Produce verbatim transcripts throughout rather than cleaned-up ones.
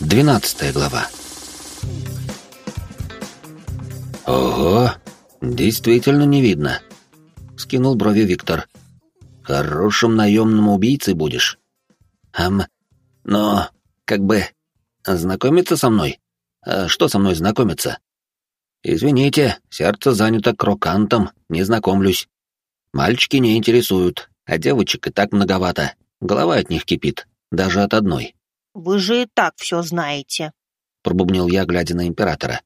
Двенадцатая глава. Ого, действительно не видно. Скинул брови Виктор. Хорошим наемным убийцей будешь. Ам, но, как бы, знакомиться со мной? А что со мной знакомиться? Извините, сердце занято крокантом, не знакомлюсь. Мальчики не интересуют, а девочек и так многовато. Голова от них кипит, даже от одной. Вы же и так все знаете. Пробубнил я, глядя на императора.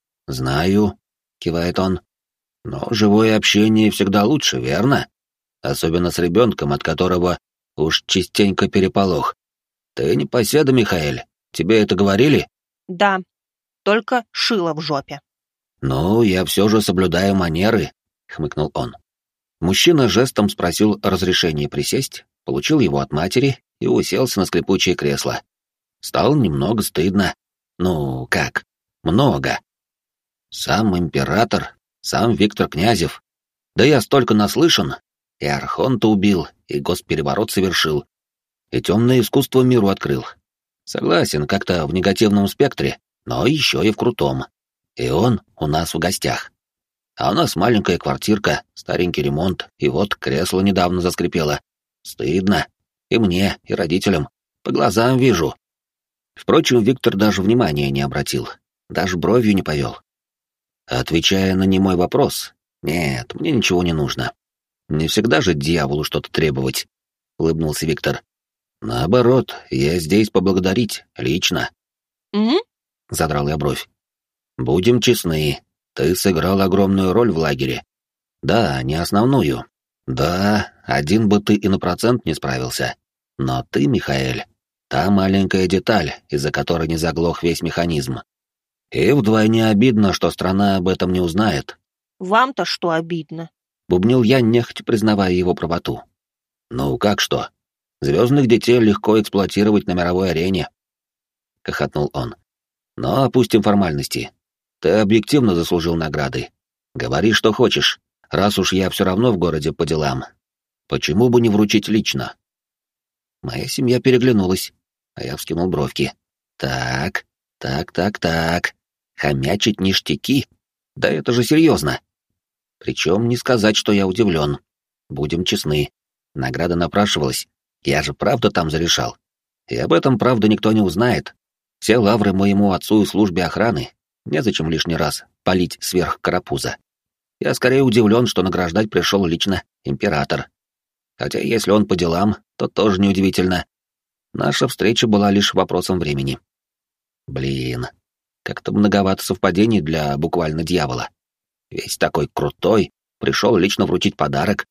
Знаю, кивает он. Но живое общение всегда лучше, верно? Особенно с ребенком, от которого уж частенько переполох. Ты не поседа, Михаэль. Тебе это говорили? Да, только шило в жопе. Ну, я все же соблюдаю манеры, хмыкнул он. Мужчина жестом спросил разрешения присесть, получил его от матери и уселся на скрипучее кресло. Стало немного стыдно. Ну, как? Много. Сам император, сам Виктор Князев. Да я столько наслышан. И Архонта убил, и госпереворот совершил, и темное искусство миру открыл. Согласен, как-то в негативном спектре, но еще и в крутом. И он у нас в гостях. А у нас маленькая квартирка, старенький ремонт, и вот кресло недавно заскрипело. Стыдно. И мне, и родителям. По глазам вижу. Впрочем, Виктор даже внимания не обратил, даже бровью не повел. Отвечая на немой вопрос, нет, мне ничего не нужно. Не всегда же дьяволу что-то требовать, улыбнулся Виктор. Наоборот, я здесь поблагодарить, лично. Угу. Задрал я бровь. Будем честны, ты сыграл огромную роль в лагере. Да, не основную. Да, один бы ты и на процент не справился. Но ты, Михаэль, та маленькая деталь, из-за которой не заглох весь механизм. И вдвойне обидно, что страна об этом не узнает. Вам-то что обидно? Бубнил я, нехотя признавая его правоту. Ну, как что? Звездных детей легко эксплуатировать на мировой арене. Хохотнул он. Но опустим формальности. Ты объективно заслужил награды. Говори, что хочешь, раз уж я все равно в городе по делам. Почему бы не вручить лично? Моя семья переглянулась, а я вскинул бровки. Так, так, так, так. Хомячить ништяки? Да это же серьезно. Причем не сказать, что я удивлен. Будем честны. Награда напрашивалась. Я же правда там зарешал. И об этом, правда, никто не узнает. Все лавры моему отцу и службе охраны. Незачем лишний раз палить сверх карапуза. Я скорее удивлен, что награждать пришел лично император. Хотя если он по делам, то тоже неудивительно. Наша встреча была лишь вопросом времени. Блин, как-то многовато совпадений для буквально дьявола. Весь такой крутой, пришел лично вручить подарок.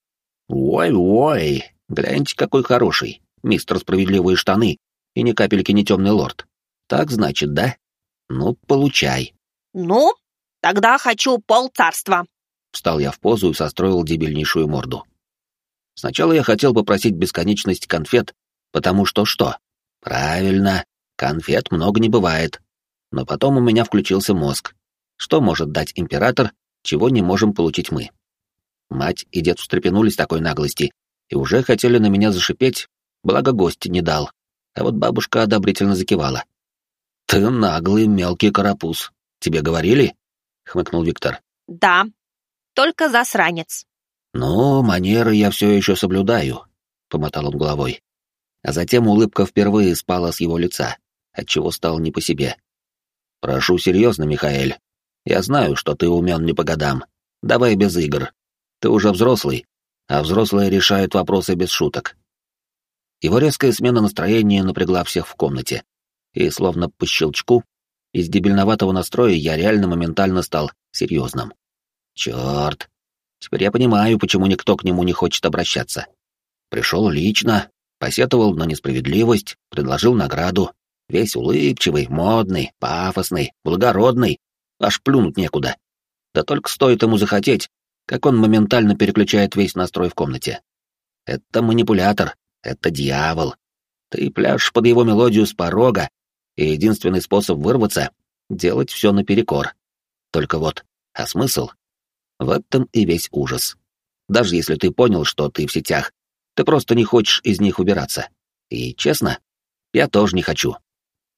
Ой-ой, гляньте, какой хороший, мистер Справедливые штаны, и ни капельки не темный лорд. Так значит, да? Ну, получай. Ну, тогда хочу полцарства. Встал я в позу и состроил дебильнейшую морду. Сначала я хотел попросить бесконечность конфет, потому что что? Правильно, конфет много не бывает. Но потом у меня включился мозг. Что может дать император, чего не можем получить мы? Мать и дед встрепенулись такой наглости и уже хотели на меня зашипеть, благо гость не дал. А вот бабушка одобрительно закивала. «Ты наглый мелкий карапуз. Тебе говорили?» — хмыкнул Виктор. Да, только засранец. «Ну, манеры я все еще соблюдаю», — помотал он головой. А затем улыбка впервые спала с его лица, отчего стал не по себе. «Прошу серьезно, Михаэль. Я знаю, что ты умен не по годам. Давай без игр. Ты уже взрослый, а взрослые решают вопросы без шуток». Его резкая смена настроения напрягла всех в комнате, и словно по щелчку, из дебильноватого настроя я реально моментально стал серьезным. Черт! Теперь я понимаю, почему никто к нему не хочет обращаться. Пришел лично, посетовал на несправедливость, предложил награду. Весь улыбчивый, модный, пафосный, благородный. Аж плюнуть некуда. Да только стоит ему захотеть, как он моментально переключает весь настрой в комнате. Это манипулятор, это дьявол. Ты пляшешь под его мелодию с порога, и единственный способ вырваться — делать все наперекор. Только вот, а смысл? В этом и весь ужас. Даже если ты понял, что ты в сетях, ты просто не хочешь из них убираться. И честно, я тоже не хочу.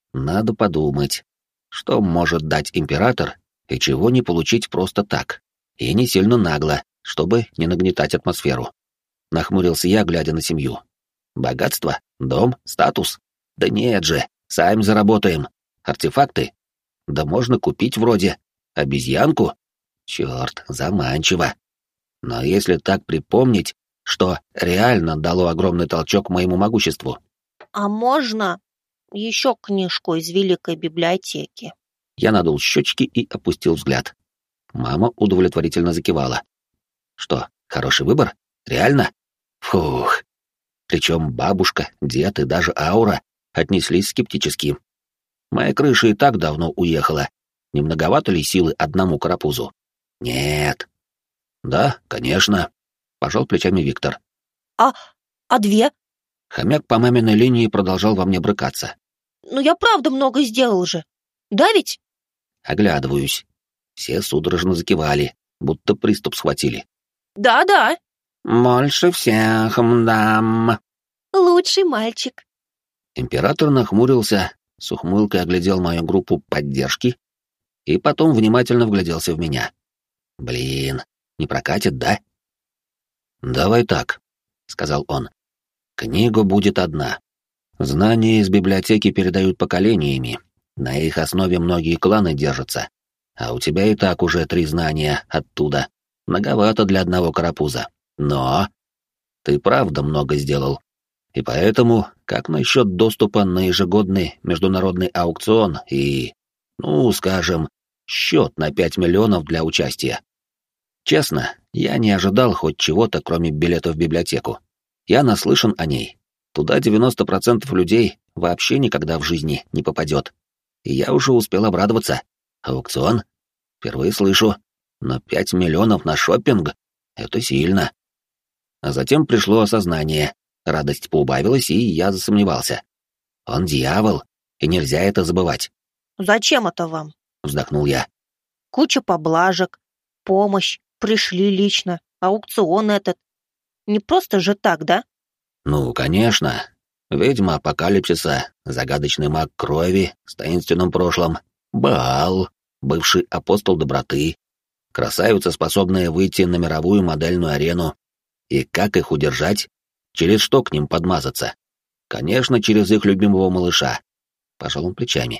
Надо подумать, что может дать император и чего не получить просто так, и не сильно нагло, чтобы не нагнетать атмосферу. Нахмурился я, глядя на семью. Богатство? Дом? Статус? Да нет же, сами заработаем. Артефакты? Да можно купить вроде. Обезьянку? Черт, заманчиво. Но если так припомнить, что реально дало огромный толчок моему могуществу. А можно еще книжку из Великой библиотеки? Я надул щечки и опустил взгляд. Мама удовлетворительно закивала. Что, хороший выбор? Реально? Фух. Причем бабушка, дед и даже Аура отнеслись скептически. Моя крыша и так давно уехала. Не многовато ли силы одному карапузу? Нет. Да, конечно. Пожал плечами Виктор. А, а две? Хомяк по маминой линии продолжал во мне брыкаться. Ну я правда много сделал же. Да ведь? Оглядываюсь. Все судорожно закивали, будто приступ схватили. Да-да. Больше всех, мдам. Лучший мальчик. Император нахмурился, с ухмылкой оглядел мою группу поддержки и потом внимательно вгляделся в меня. Блин, не прокатит, да? Давай так, сказал он. Книга будет одна. Знания из библиотеки передают поколениями. На их основе многие кланы держатся. А у тебя и так уже три знания оттуда. Многовато для одного карапуза. Но ты правда много сделал. И поэтому, как насчет доступа на ежегодный международный аукцион и, ну, скажем, счет на пять миллионов для участия? Честно, я не ожидал хоть чего-то, кроме билета в библиотеку. Я наслышан о ней. Туда девяносто процентов людей вообще никогда в жизни не попадет. И я уже успел обрадоваться. Аукцион? Впервые слышу. Но пять миллионов на шопинг — это сильно. А затем пришло осознание. Радость поубавилась, и я засомневался. Он дьявол, и нельзя это забывать. Зачем это вам? Вздохнул я. Куча поблажек, помощь, пришли лично, аукцион этот. Не просто же так, да? Ну, конечно. Ведьма апокалипсиса, загадочный маг крови с таинственным прошлым, Баал, бывший апостол доброты, красавица, способная выйти на мировую модельную арену. И как их удержать? Через что к ним подмазаться? Конечно, через их любимого малыша. Пожал он плечами.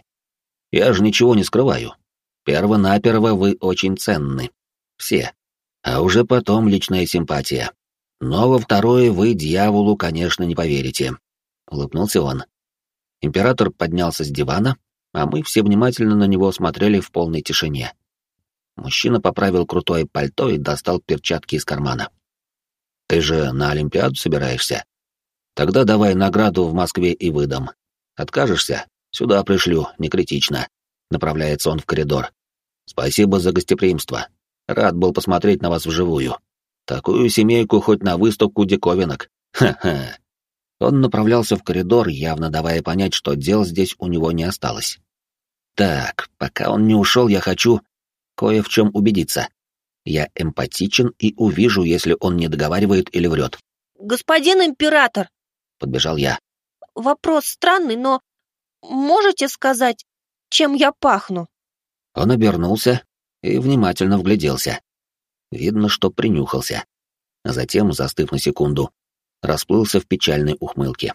Я же ничего не скрываю. Перво-наперво вы очень ценны. Все. А уже потом личная симпатия. Но во второе вы дьяволу, конечно, не поверите. Улыбнулся он. Император поднялся с дивана, а мы все внимательно на него смотрели в полной тишине. Мужчина поправил крутое пальто и достал перчатки из кармана. «Ты же на Олимпиаду собираешься? Тогда давай награду в Москве и выдам. Откажешься? Сюда пришлю, не критично». Направляется он в коридор. «Спасибо за гостеприимство. Рад был посмотреть на вас вживую. Такую семейку хоть на выставку диковинок. Ха-ха». Он направлялся в коридор, явно давая понять, что дел здесь у него не осталось. Так, пока он не ушел, я хочу кое в чем убедиться. Я эмпатичен и увижу, если он не договаривает или врет. «Господин император!» — подбежал я. «Вопрос странный, но можете сказать, чем я пахну?» Он обернулся и внимательно вгляделся. Видно, что принюхался. А затем, застыв на секунду, расплылся в печальной ухмылке.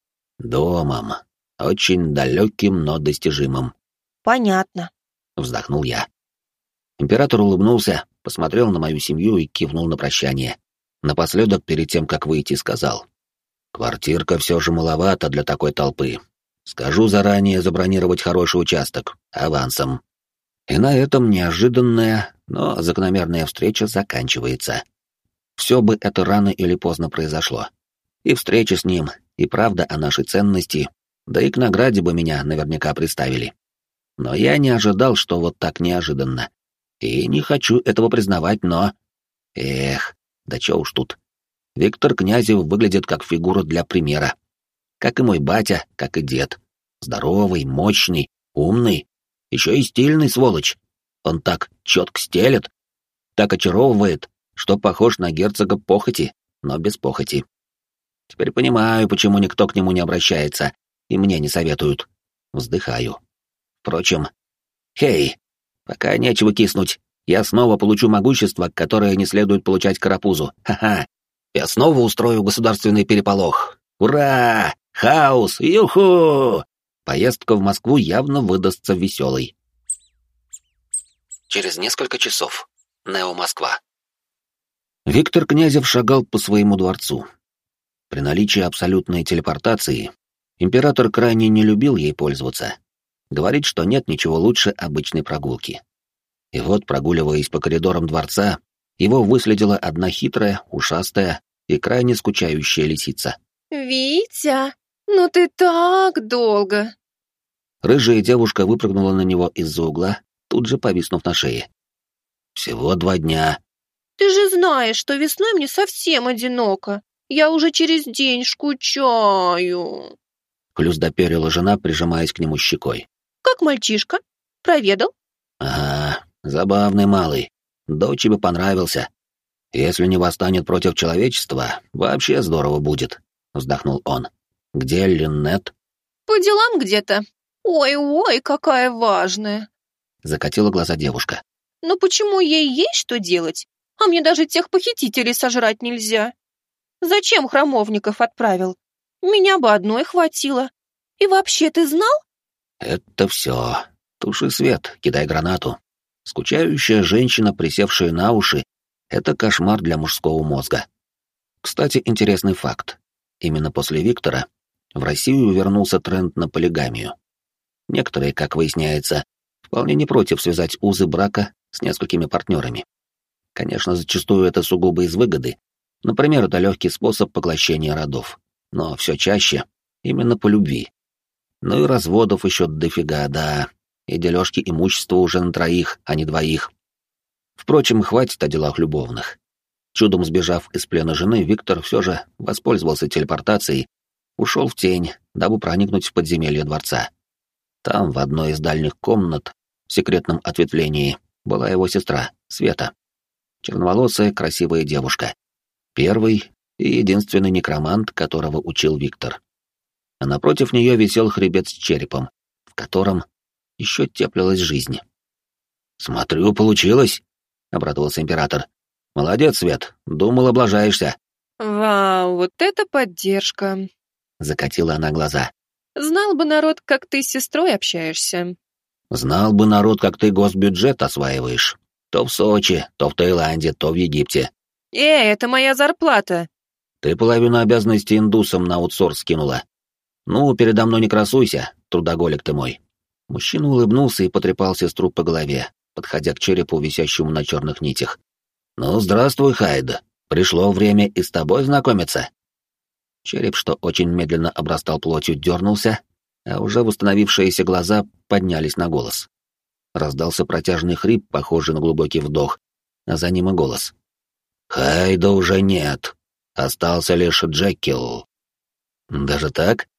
«Домом. Очень далеким, но достижимым». «Понятно», — вздохнул я. Император улыбнулся, посмотрел на мою семью и кивнул на прощание. Напоследок, перед тем, как выйти, сказал: «Квартирка все же маловато для такой толпы. Скажу заранее забронировать хороший участок, авансом». И на этом неожиданная, но закономерная встреча заканчивается. Все бы это рано или поздно произошло. И встреча с ним, и правда о нашей ценности, да и к награде бы меня наверняка приставили. Но я не ожидал, что вот так неожиданно. И не хочу этого признавать, но... Эх, да чё уж тут. Виктор Князев выглядит как фигура для примера. Как и мой батя, как и дед. Здоровый, мощный, умный, еще и стильный, сволочь. Он так четко стелет, так очаровывает, что похож на герцога похоти, но без похоти. Теперь понимаю, почему никто к нему не обращается, и мне не советуют. Вздыхаю. Впрочем, хей, пока нечего киснуть. Я снова получу могущество, которое не следует получать карапузу. Ха-ха. Я снова устрою государственный переполох. Ура! Хаос! Юху! Поездка в Москву явно выдастся веселой. Через несколько часов. Нео Москва. Виктор Князев шагал по своему дворцу. При наличии абсолютной телепортации император крайне не любил ей пользоваться. Говорит, что нет ничего лучше обычной прогулки. И вот, прогуливаясь по коридорам дворца, его выследила одна хитрая, ушастая и крайне скучающая лисица. «Витя, ну ты так долго!» Рыжая девушка выпрыгнула на него из-за угла, тут же повиснув на шее. «Всего два дня». «Ты же знаешь, что весной мне совсем одиноко. Я уже через день скучаю». Плюс доперила жена, прижимаясь к нему щекой. «Как мальчишка? Проведал?» «Ага, забавный малый. Доче бы понравился. Если не восстанет против человечества, вообще здорово будет», — вздохнул он. «Где Линнет?» «По делам где-то. Ой-ой, какая важная!» — закатила глаза девушка. «Но почему ей есть что делать? А мне даже тех похитителей сожрать нельзя. Зачем храмовников отправил? Меня бы одной хватило. И вообще, ты знал?» «Это все. Туши свет, кидай гранату. Скучающая женщина, присевшая на уши, — это кошмар для мужского мозга. Кстати, интересный факт. Именно после Виктора в Россию вернулся тренд на полигамию. Некоторые, как выясняется, вполне не против связать узы брака с несколькими партнерами. Конечно, зачастую это сугубо из выгоды. Например, это легкий способ поглощения родов. Но все чаще именно по любви. Ну и разводов еще дофига, да. И дележки имущества уже на троих, а не двоих. Впрочем, хватит о делах любовных. Чудом сбежав из плена жены, Виктор все же воспользовался телепортацией, ушел в тень, дабы проникнуть в подземелье дворца. Там, в одной из дальних комнат, в секретном ответвлении, была его сестра, Света. Черноволосая, красивая девушка. Первый и единственный некромант, которого учил Виктор. А напротив нее висел хребет с черепом, в котором еще теплилась жизнь. «Смотрю, получилось», — обрадовался император. «Молодец, Свет, думал, облажаешься». «Вау, вот это поддержка!» — закатила она глаза. «Знал бы народ, как ты с сестрой общаешься». «Знал бы народ, как ты госбюджет осваиваешь. То в Сочи, то в Таиланде, то в Египте». «Э, это моя зарплата». «Ты половину обязанностей индусам на аутсорс скинула. Ну, передо мной не красуйся, трудоголик ты мой». Мужчина улыбнулся и потрепал сестру по голове, подходя к черепу, висящему на черных нитях. «Ну, здравствуй, Хайд. Пришло время и с тобой знакомиться». Череп, что очень медленно обрастал плотью, дернулся, а уже восстановившиеся глаза поднялись на голос. Раздался протяжный хрип, похожий на глубокий вдох, а за ним и голос. «Хайда уже нет. Остался лишь Джекил». «Даже так?»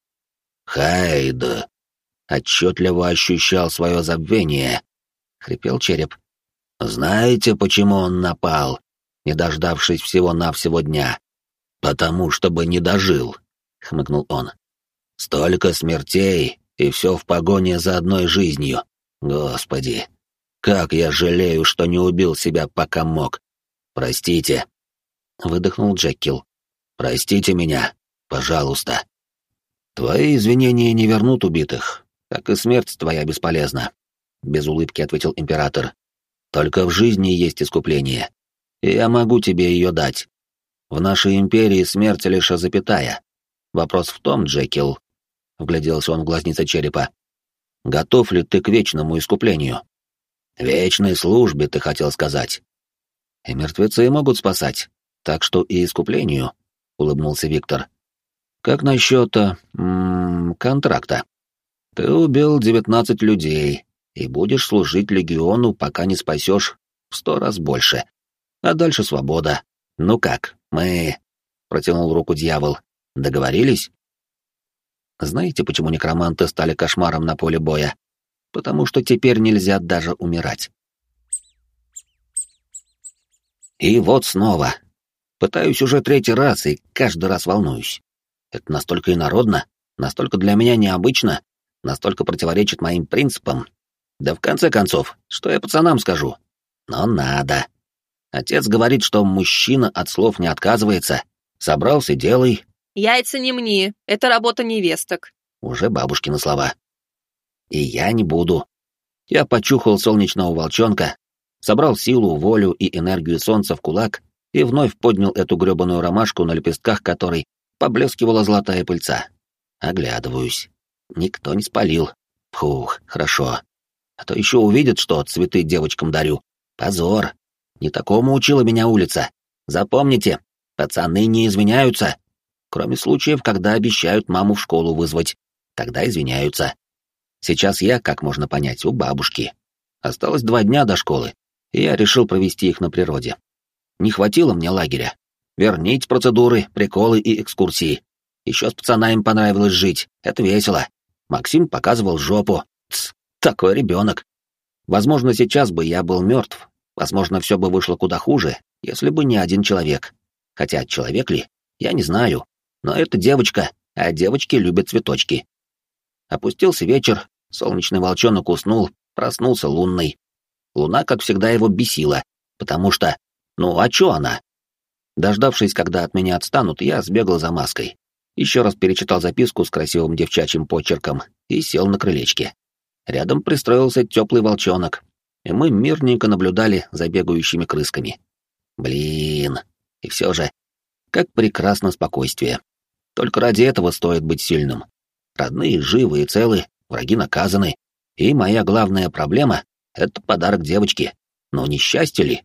«Хайд отчетливо ощущал свое забвение», — хрипел череп. «Знаете, почему он напал, не дождавшись всего-навсего дня? Потому что бы не дожил», — хмыкнул он. «Столько смертей, и все в погоне за одной жизнью. Господи, как я жалею, что не убил себя, пока мог. Простите», — выдохнул Джекил. «Простите меня, пожалуйста». «Твои извинения не вернут убитых, как и смерть твоя бесполезна», — без улыбки ответил император. «Только в жизни есть искупление, и я могу тебе ее дать. В нашей империи смерть лишь запятая. Вопрос в том, Джекил», — вгляделся он в глазницы черепа, — «готов ли ты к вечному искуплению?» «Вечной службе, ты хотел сказать». «И мертвецы могут спасать, так что и искуплению», — улыбнулся Виктор. «Как насчет м-м, контракта? Ты убил девятнадцать людей и будешь служить легиону, пока не спасешь в сто раз больше. А дальше свобода. Ну как, мы...» — протянул руку дьявол. «Договорились?» Знаете, почему некроманты стали кошмаром на поле боя? Потому что теперь нельзя даже умирать. И вот снова. Пытаюсь уже третий раз и каждый раз волнуюсь. Это настолько инородно, настолько для меня необычно, настолько противоречит моим принципам. Да в конце концов, что я пацанам скажу? Но надо. Отец говорит, что мужчина от слов не отказывается. Собрался, делай. Яйца не мни, это работа невесток. Уже бабушкины слова. И я не буду. Я почухал солнечного волчонка, собрал силу, волю и энергию солнца в кулак и вновь поднял эту грёбаную ромашку, на лепестках которой поблескивала золотая пыльца. Оглядываюсь. Никто не спалил. Фух, хорошо. А то еще увидят, что цветы девочкам дарю. Позор. Не такому учила меня улица. Запомните, пацаны не извиняются. Кроме случаев, когда обещают маму в школу вызвать. Тогда извиняются. Сейчас я, как можно понять, у бабушки. Осталось два дня до школы, и я решил провести их на природе. Не хватило мне лагеря. Верните процедуры, приколы и экскурсии. Еще с пацанами понравилось жить. Это весело. Максим показывал жопу. Тс, такой ребенок. Возможно, сейчас бы я был мертв. Возможно, все бы вышло куда хуже, если бы не один человек. Хотя человек ли, я не знаю. Но это девочка, а девочки любят цветочки. Опустился вечер, солнечный волчонок уснул, проснулся лунный. Луна, как всегда, его бесила, потому что... Ну, а чё она? Дождавшись, когда от меня отстанут, я сбегал за маской. Еще раз перечитал записку с красивым девчачьим почерком и сел на крылечке. Рядом пристроился теплый волчонок, и мы мирненько наблюдали за бегающими крысками. Блин, и все же, как прекрасно спокойствие. Только ради этого стоит быть сильным. Родные живы и целы, враги наказаны, и моя главная проблема — это подарок девочке. Но не счастье ли?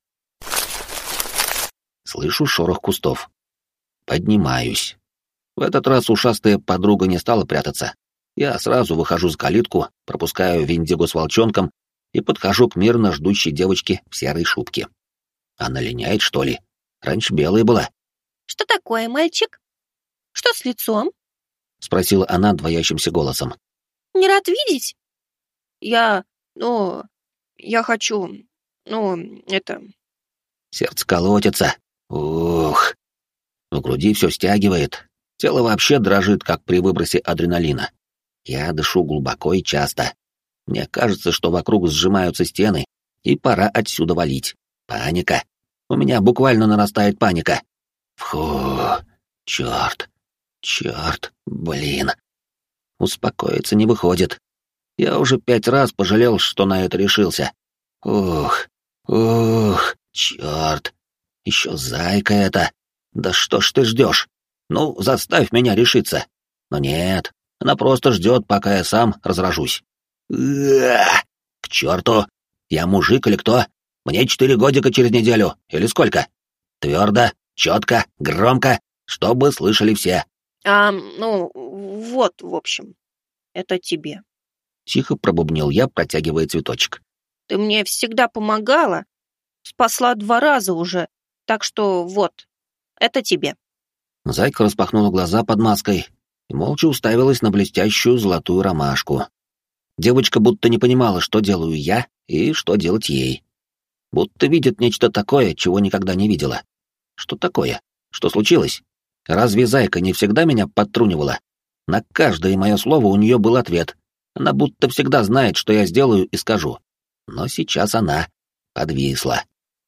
Слышу шорох кустов. Поднимаюсь. В этот раз ушастая подруга не стала прятаться. Я сразу выхожу за калитку, пропускаю Виндиго с волчонком и подхожу к мирно ждущей девочке в серой шубке. Она линяет, что ли? Раньше белая была. Что такое, мальчик? Что с лицом? Спросила она двоящимся голосом. Не рад видеть? Я, ну, я хочу, ну, это... Сердце колотится. Ух. В груди все стягивает. Тело вообще дрожит, как при выбросе адреналина. Я дышу глубоко и часто. Мне кажется, что вокруг сжимаются стены, и пора отсюда валить. Паника. У меня буквально нарастает паника. Фу, черт, черт, блин. Успокоиться не выходит. Я уже пять раз пожалел, что на это решился. Ух, ух, черт. Еще зайка эта. Да что ж ты ждешь? Ну, заставь меня решиться. Но нет, она просто ждет, пока я сам разражусь. К черту! Я мужик или кто? Мне четыре годика через неделю, или сколько? Твердо, четко, громко, чтобы слышали все. А, ну, вот, в общем, это тебе. Тихо пробубнил я, протягивая цветочек. Ты мне всегда помогала, спасла два раза уже, так что вот, это тебе. Зайка распахнула глаза под маской и молча уставилась на блестящую золотую ромашку. Девочка будто не понимала, что делаю я и что делать ей. Будто видит нечто такое, чего никогда не видела. Что такое? Что случилось? Разве Зайка не всегда меня подтрунивала? На каждое мое слово у нее был ответ. Она будто всегда знает, что я сделаю и скажу. Но сейчас она подвисла.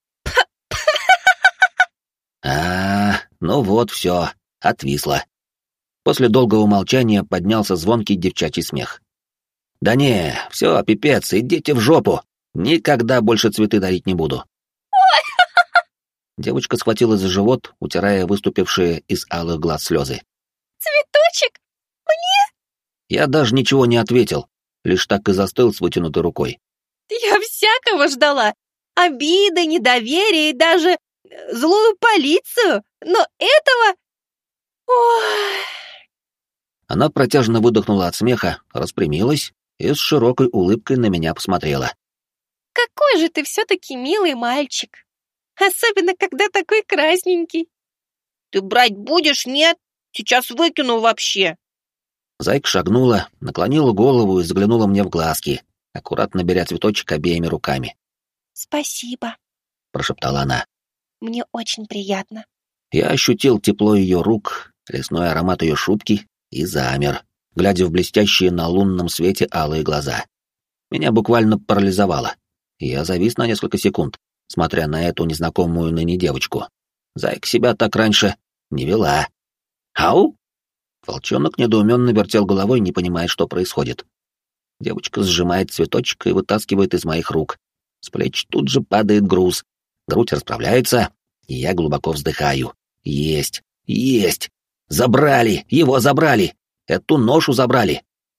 А, ну вот все, отвисла. После долгого молчания поднялся звонкий девчачий смех. Да не, все, пипец, идите в жопу. Никогда больше цветы дарить не буду. Девочка схватилась за живот, утирая выступившие из алых глаз слезы. Цветочек? Мне? Я даже ничего не ответил, лишь так и застыл с вытянутой рукой. Я всякого ждала. Обиды, недоверие и даже злую полицию. Но этого... Ой. Она протяжно выдохнула от смеха, распрямилась и с широкой улыбкой на меня посмотрела. Какой же ты все-таки милый мальчик. Особенно, когда такой красненький. Ты брать будешь? Нет? Сейчас выкину вообще. Зайка шагнула, наклонила голову и заглянула мне в глазки, аккуратно беря цветочек обеими руками. «Спасибо», — прошептала она. «Мне очень приятно». Я ощутил тепло ее рук, лесной аромат ее шубки и замер. глядя в блестящие на лунном свете алые глаза. Меня буквально парализовало. Я завис на несколько секунд, смотря на эту незнакомую ныне девочку. Зайка себя так раньше не вела. «Ау!» Волчонок недоуменно вертел головой, не понимая, что происходит. Девочка сжимает цветочек и вытаскивает из моих рук. С плеч тут же падает груз. Грудь расправляется, и я глубоко вздыхаю. Есть! Есть! Забрали! Его забрали! Эту ношу забрали!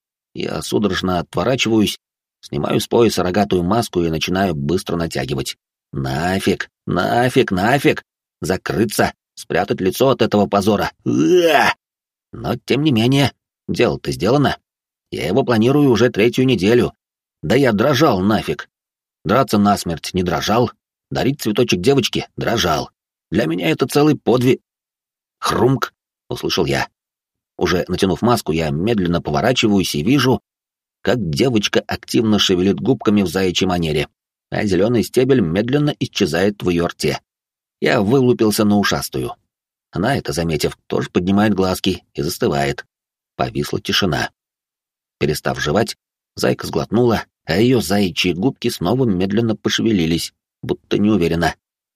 Я судорожно отворачиваюсь, снимаю с пояса рогатую маску и начинаю быстро натягивать. Нафиг! Нафиг! Нафиг! Закрыться! Спрятать лицо от этого позора! Уа! Но, тем не менее, дело-то сделано. Я его планирую уже третью неделю. Да я дрожал нафиг. Драться насмерть не дрожал, дарить цветочек девочке дрожал. Для меня это целый подвиг. «Хрумк!» — услышал я. Уже натянув маску, я медленно поворачиваюсь и вижу, как девочка активно шевелит губками в заячьей манере, а зеленый стебель медленно исчезает в ее рте. Я вылупился на ушастую. Она, это заметив, тоже поднимает глазки и застывает. Повисла тишина. Перестав жевать, зайка сглотнула, а ее заячьи губки снова медленно пошевелились, будто неуверенно.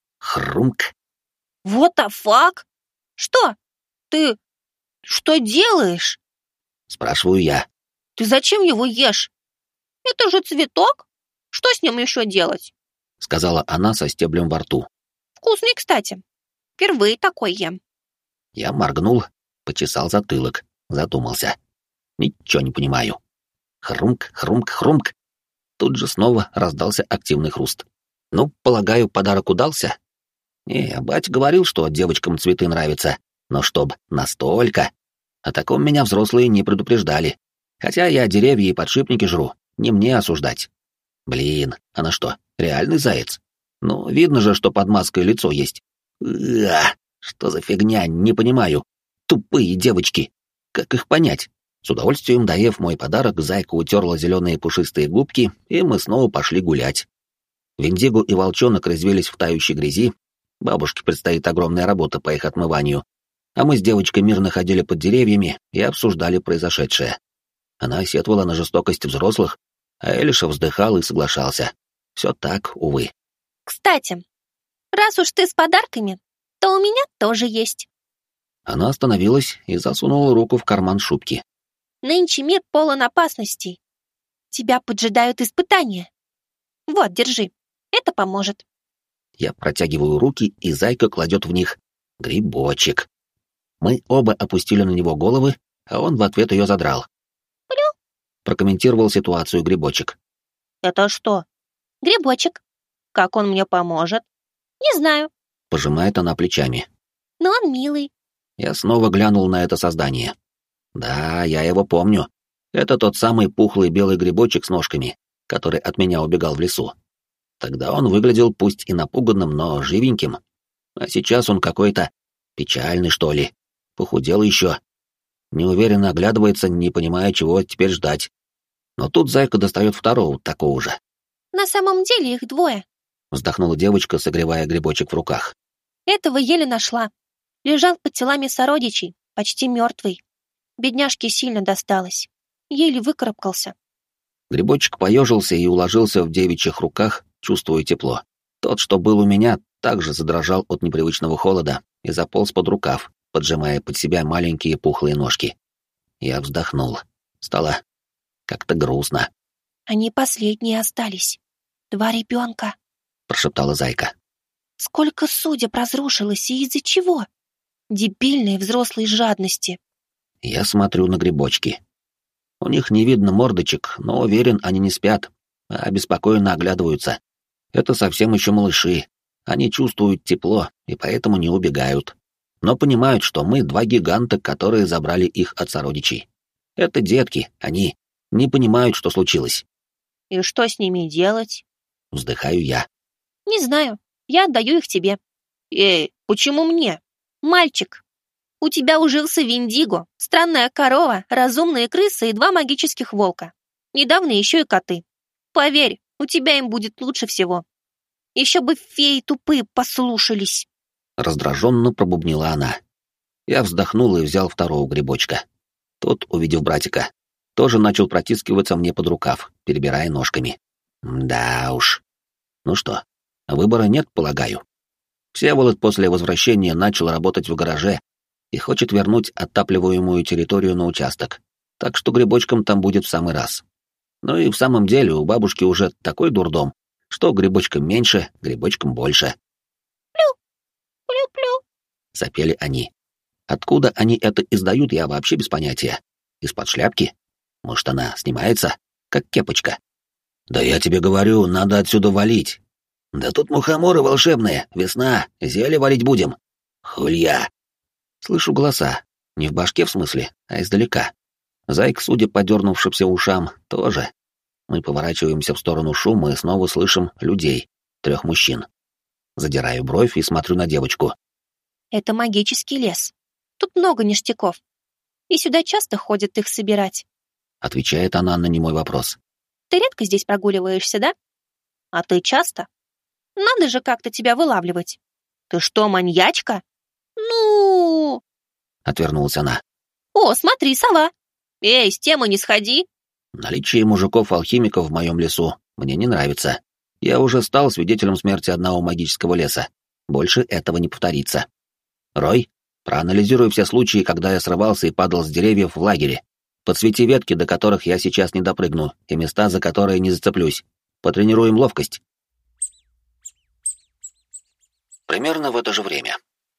Хрумк! What the fuck? Что? Ты что делаешь? Спрашиваю я. Ты зачем его ешь? Это же цветок. Что с ним еще делать? Сказала она со стеблем во рту. Вкусный, кстати. Впервые такой ем. Я моргнул, почесал затылок, задумался. Ничего не понимаю. Хрумк, хрумк, хрумк. Тут же снова раздался активный хруст. Ну, полагаю, подарок удался? Не, батя говорил, что девочкам цветы нравятся, но чтоб настолько. О таком меня взрослые не предупреждали. Хотя я деревья и подшипники жру, не мне осуждать. Блин, она что, реальный заяц? Ну, видно же, что под маской лицо есть. Уа, что за фигня, не понимаю. Тупые девочки. Как их понять? С удовольствием доев мой подарок, зайка утерла зеленые пушистые губки, и мы снова пошли гулять. Виндиго и волчонок резвились в тающей грязи, бабушке предстоит огромная работа по их отмыванию, а мы с девочкой мирно ходили под деревьями и обсуждали произошедшее. Она сетовала на жестокость взрослых, а Элиша вздыхал и соглашался. Все так, увы. Кстати, раз уж ты с подарками, то у меня тоже есть. Она остановилась и засунула руку в карман шубки. Нынче мир полон опасностей. Тебя поджидают испытания. Вот, держи, это поможет. Я протягиваю руки, и зайка кладет в них грибочек. Мы оба опустили на него головы, а он в ответ ее задрал. Плю. Прокомментировал ситуацию грибочек. Это что? Грибочек. Как он мне поможет? Не знаю. Пожимает она плечами. Но он милый. Я снова глянул на это создание. Да, я его помню. Это тот самый пухлый белый грибочек с ножками, который от меня убегал в лесу. Тогда он выглядел пусть и напуганным, но живеньким. А сейчас он какой-то печальный, что ли. Похудел еще. Неуверенно оглядывается, не понимая, чего теперь ждать. Но тут зайка достает второго, такого же. На самом деле их двое. Вздохнула девочка, согревая грибочек в руках. Этого еле нашла. Лежал под телами сородичей, почти мертвый. Бедняжке сильно досталось. Еле выкарабкался. Грибочек поежился и уложился в девичьих руках, чувствуя тепло. Тот, что был у меня, также задрожал от непривычного холода и заполз под рукав, поджимая под себя маленькие пухлые ножки. Я вздохнул. Стало как-то грустно. Они последние остались. Два ребенка, прошептала зайка. Сколько судеб разрушилось и из-за чего? Дебильной взрослой жадности. Я смотрю на грибочки. У них не видно мордочек, но уверен, они не спят, а беспокойно оглядываются. Это совсем еще малыши. Они чувствуют тепло и поэтому не убегают. Но понимают, что мы два гиганта, которые забрали их от сородичей. Это детки, они не понимают, что случилось. И что с ними делать? Вздыхаю я. Не знаю, я отдаю их тебе. Эй, почему мне? Мальчик, у тебя ужился Виндиго, странная корова, разумные крысы и два магических волка. Недавно еще и коты. Поверь, у тебя им будет лучше всего. Еще бы феи тупые послушались. Раздраженно пробубнила она. Я вздохнул и взял второго грибочка. Тот, увидев братика, тоже начал протискиваться мне под рукав, перебирая ножками. Да уж. Ну что, выбора нет, полагаю. Всеволод после возвращения начал работать в гараже и хочет вернуть отапливаемую территорию на участок, так что грибочкам там будет в самый раз. Ну и в самом деле у бабушки уже такой дурдом, что грибочкам меньше, грибочкам больше. «Плю! Плю-плю!» — запели они. Откуда они это издают, я вообще без понятия. Из-под шляпки? Может, она снимается, как кепочка? Да я тебе говорю, надо отсюда валить. Да тут мухоморы волшебные, весна, зелье варить будем. Хулья. Слышу голоса. Не в башке, в смысле, а издалека. Зайк, судя по дернувшимся ушам, тоже. Мы поворачиваемся в сторону шума и снова слышим людей, трех мужчин. Задираю бровь и смотрю на девочку. Это магический лес. Тут много ништяков. И сюда часто ходят их собирать. Отвечает она на немой вопрос. Ты редко здесь прогуливаешься, да? А ты часто? Надо же как-то тебя вылавливать. Ты что, маньячка? Ну... Отвернулась она. О, смотри, сова. Эй, с темы не сходи. Наличие мужиков-алхимиков в моем лесу мне не нравится. Я уже стал свидетелем смерти одного магического леса. Больше этого не повторится. Рой, проанализируй все случаи, когда я срывался и падал с деревьев в лагере. Подсвети ветки, до которых я сейчас не допрыгну, и места, за которые не зацеплюсь. Потренируем ловкость. Примерно в это же время.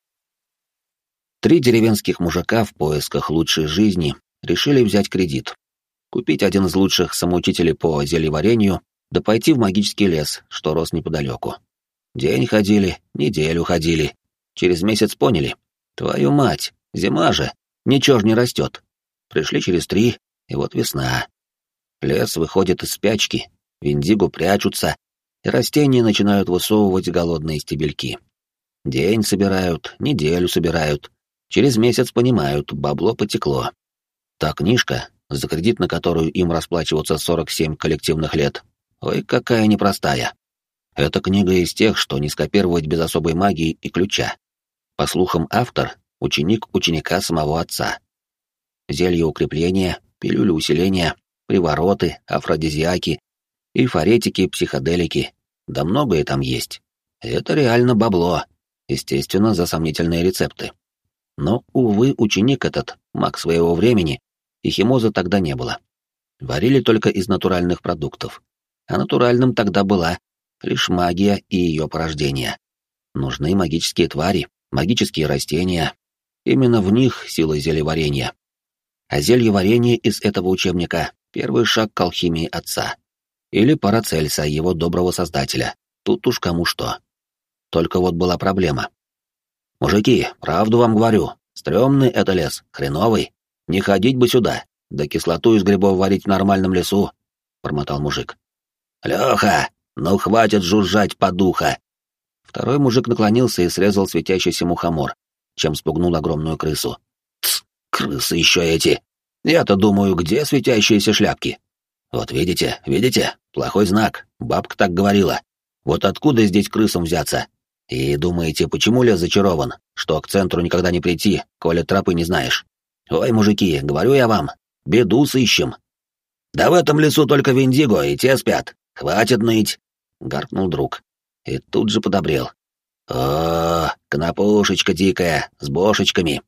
Три деревенских мужика в поисках лучшей жизни решили взять кредит, купить один из лучших самоучителей по зельеварению, да пойти в магический лес, что рос неподалеку. День ходили, неделю ходили. Через месяц поняли. Твою мать, зима же, ничего ж не растет. Пришли через три, и вот весна. Лес выходит из спячки, виндиго прячутся, и растения начинают высовывать голодные стебельки. День собирают, неделю собирают. Через месяц понимают, бабло потекло. Та книжка, за кредит на которую им расплачиваться сорок семь коллективных лет, ой, какая непростая. Эта книга из тех, что не скопировать без особой магии и ключа. По слухам, автор — ученик ученика самого отца. Зелья укрепления, пилюли усиления, привороты, афродизиаки, эйфоретики, психоделики. Да многое там есть. Это реально бабло. Естественно, за сомнительные рецепты. Но, увы, ученик этот, маг своего времени, и химозы тогда не было. Варили только из натуральных продуктов. А натуральным тогда была лишь магия и ее порождение. Нужны магические твари, магические растения. Именно в них сила зельеварения. А зельеварение из этого учебника — первый шаг к алхимии отца. Или Парацельса, его доброго создателя. Тут уж кому что. Только вот была проблема. «Мужики, правду вам говорю, стрёмный это лес, хреновый. Не ходить бы сюда, да кислоту из грибов варить в нормальном лесу», — бормотал мужик. «Лёха, ну хватит жужжать подуха!» Второй мужик наклонился и срезал светящийся мухомор, чем спугнул огромную крысу. «Тсс, крысы еще эти! Я-то думаю, где светящиеся шляпки? Вот видите, видите, плохой знак, бабка так говорила. Вот откуда здесь крысам взяться? И думаете, почему лес зачарован, что к центру никогда не прийти, коли тропы не знаешь? Ой, мужики, говорю я вам, беду сыщем». «Да в этом лесу только Виндиго, и те спят. Хватит ныть!» — гаркнул друг. И тут же подобрел. «О, конопушечка дикая, с бошечками.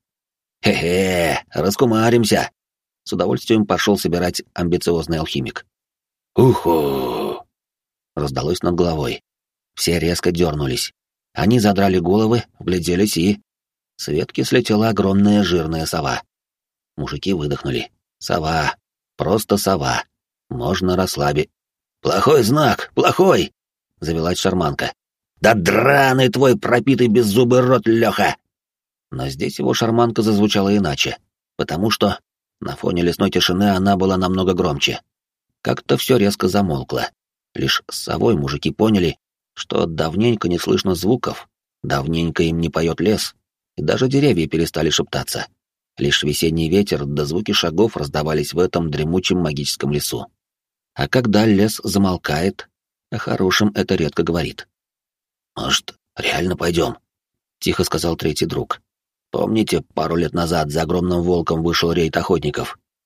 Хе-хе, раскумаримся!» С удовольствием пошел собирать амбициозный алхимик. «Уху!» Раздалось над головой. Все резко дернулись. Они задрали головы, вгляделись и... С ветки слетела огромная жирная сова. Мужики выдохнули. Сова. Просто сова. Можно расслабить. «Плохой знак, плохой!» — завелась шарманка. «Да драный твой пропитый беззубый рот, Лёха!» Но здесь его шарманка зазвучала иначе, потому что на фоне лесной тишины она была намного громче. Как-то все резко замолкло. Лишь с совой мужики поняли, что давненько не слышно звуков, давненько им не поет лес, и даже деревья перестали шептаться. Лишь весенний ветер да звуки шагов раздавались в этом дремучем магическом лесу. А когда лес замолкает, о хорошем это редко говорит. «Может, реально пойдем?» — тихо сказал третий друг. «Помните, пару лет назад за огромным волком вышел рейд охотников,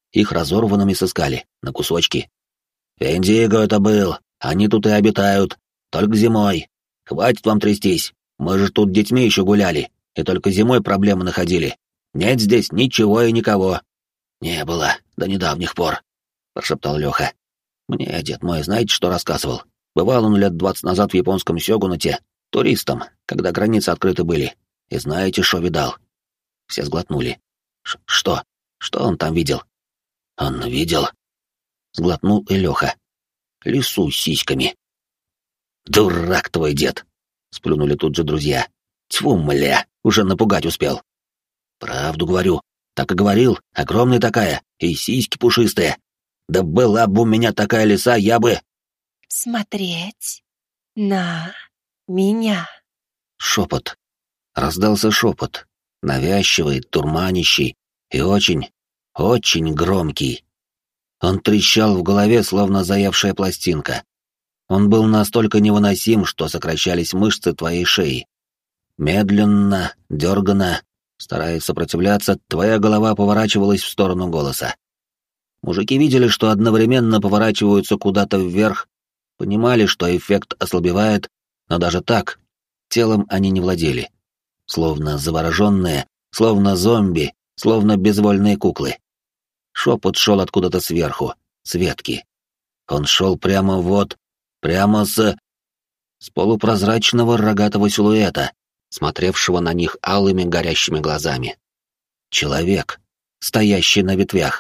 их разорванными сыскали на кусочки. «Виндиго это был, они тут и обитают, только зимой. Хватит вам трястись, мы же тут детьми еще гуляли, и только зимой проблемы находили. Нет здесь ничего и никого». «Не было до недавних пор», — прошептал Леха. «Мне дед мой, знаете, что рассказывал? Бывал он лет двадцать назад в японском сёгунате, туристом, когда границы открыты были. И знаете, что видал?» Все сглотнули. Ш «Что? Что он там видел?» «Он видел?» — сглотнул и Леха. «Лису с сиськами». «Дурак твой дед!» — сплюнули тут же друзья. «Тьфу, мля, уже напугать успел». «Правду говорю, так и говорил, огромная такая, и сиськи пушистые. Да была бы у меня такая лиса, я бы...» «Смотреть на меня». Шепот. Раздался шепот, навязчивый, дурманящий и очень, очень громкий. Он трещал в голове, словно заевшая пластинка. Он был настолько невыносим, что сокращались мышцы твоей шеи. Медленно, дерганно, стараясь сопротивляться, твоя голова поворачивалась в сторону голоса. Мужики видели, что одновременно поворачиваются куда-то вверх, понимали, что эффект ослабевает, но даже так телом они не владели. Словно завороженные, словно зомби, словно безвольные куклы. Шепот шел откуда-то сверху, с ветки. Он шел прямо вот, прямо с... с полупрозрачного рогатого силуэта, смотревшего на них алыми горящими глазами. Человек, стоящий на ветвях.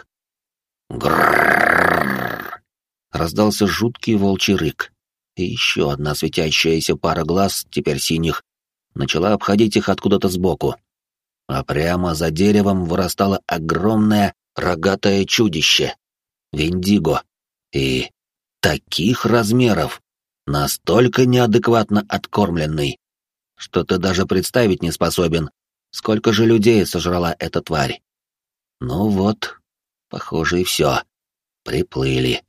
Гррррррр! Раздался жуткий волчий рык, и еще одна светящаяся пара глаз, теперь синих, начала обходить их откуда-то сбоку. А прямо за деревом вырастало огромное рогатое чудище. Виндиго. И таких размеров, настолько неадекватно откормленный, что ты даже представить не способен, сколько же людей сожрала эта тварь. Ну вот, похоже, и все. Приплыли.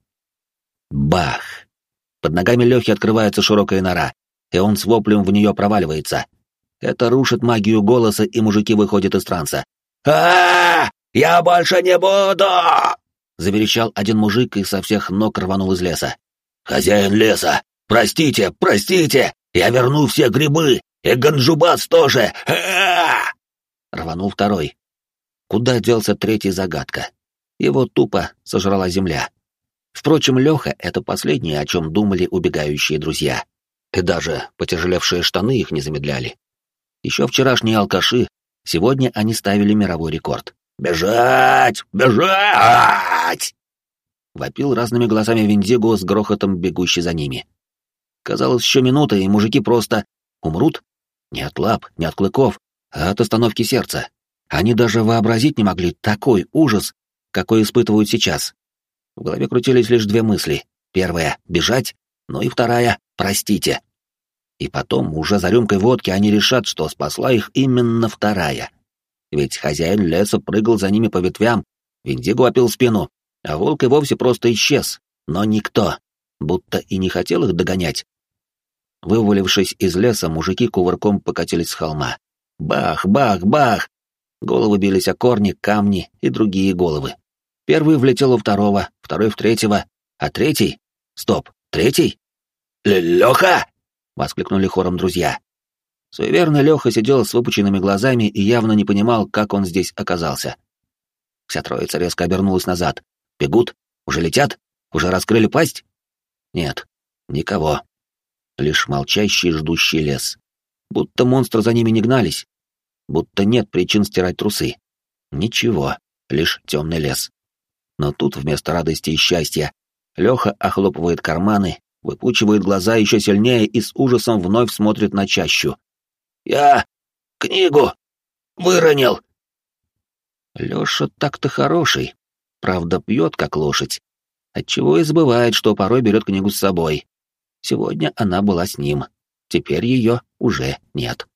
Бах! Под ногами Лехи открывается широкая нора, и он с воплем в нее проваливается. Это рушит магию голоса, и мужики выходят из транса. а Я больше не буду!» — заверещал один мужик и со всех ног рванул из леса. «Хозяин леса, простите, простите! Я верну все грибы! И ганджубас тоже! а Рванул второй. Куда делся третий — загадка. Его тупо сожрала земля. Впрочем, Леха — это последнее, о чем думали убегающие друзья. И даже потяжелевшие штаны их не замедляли. Еще вчерашние алкаши, сегодня они ставили мировой рекорд. «Бежать! Бежать!» Вопил разными глазами Виндиго с грохотом, бегущий за ними. Казалось, еще минута, и мужики просто умрут. Не от лап, не от клыков, а от остановки сердца. Они даже вообразить не могли такой ужас, какой испытывают сейчас. В голове крутились лишь две мысли. Первая — бежать, ну и вторая — простите. И потом, уже за рюмкой водки, они решат, что спасла их именно вторая. Ведь хозяин леса прыгал за ними по ветвям, Виндиго опил спину, а волк и вовсе просто исчез. Но никто, будто и не хотел их догонять. Вывалившись из леса, мужики кувырком покатились с холма. Бах, бах, бах! Головы бились о корни, камни и другие головы. Первый влетел у второго, второй в третьего, а третий... Стоп, третий? «Леха!» — воскликнули хором друзья. Суеверный Леха сидел с выпученными глазами и явно не понимал, как он здесь оказался. Вся троица резко обернулась назад. Бегут? Уже летят? Уже раскрыли пасть? Нет, никого. Лишь молчащий, ждущий лес. Будто монстры за ними не гнались. Будто нет причин стирать трусы. Ничего, лишь темный лес. Но тут вместо радости и счастья Леха охлопывает карманы, выпучивает глаза еще сильнее и с ужасом вновь смотрит на чащу. «Я книгу выронил!» Леша так-то хороший, правда пьет как лошадь, отчего и забывает, что порой берет книгу с собой. Сегодня она была с ним, теперь ее уже нет.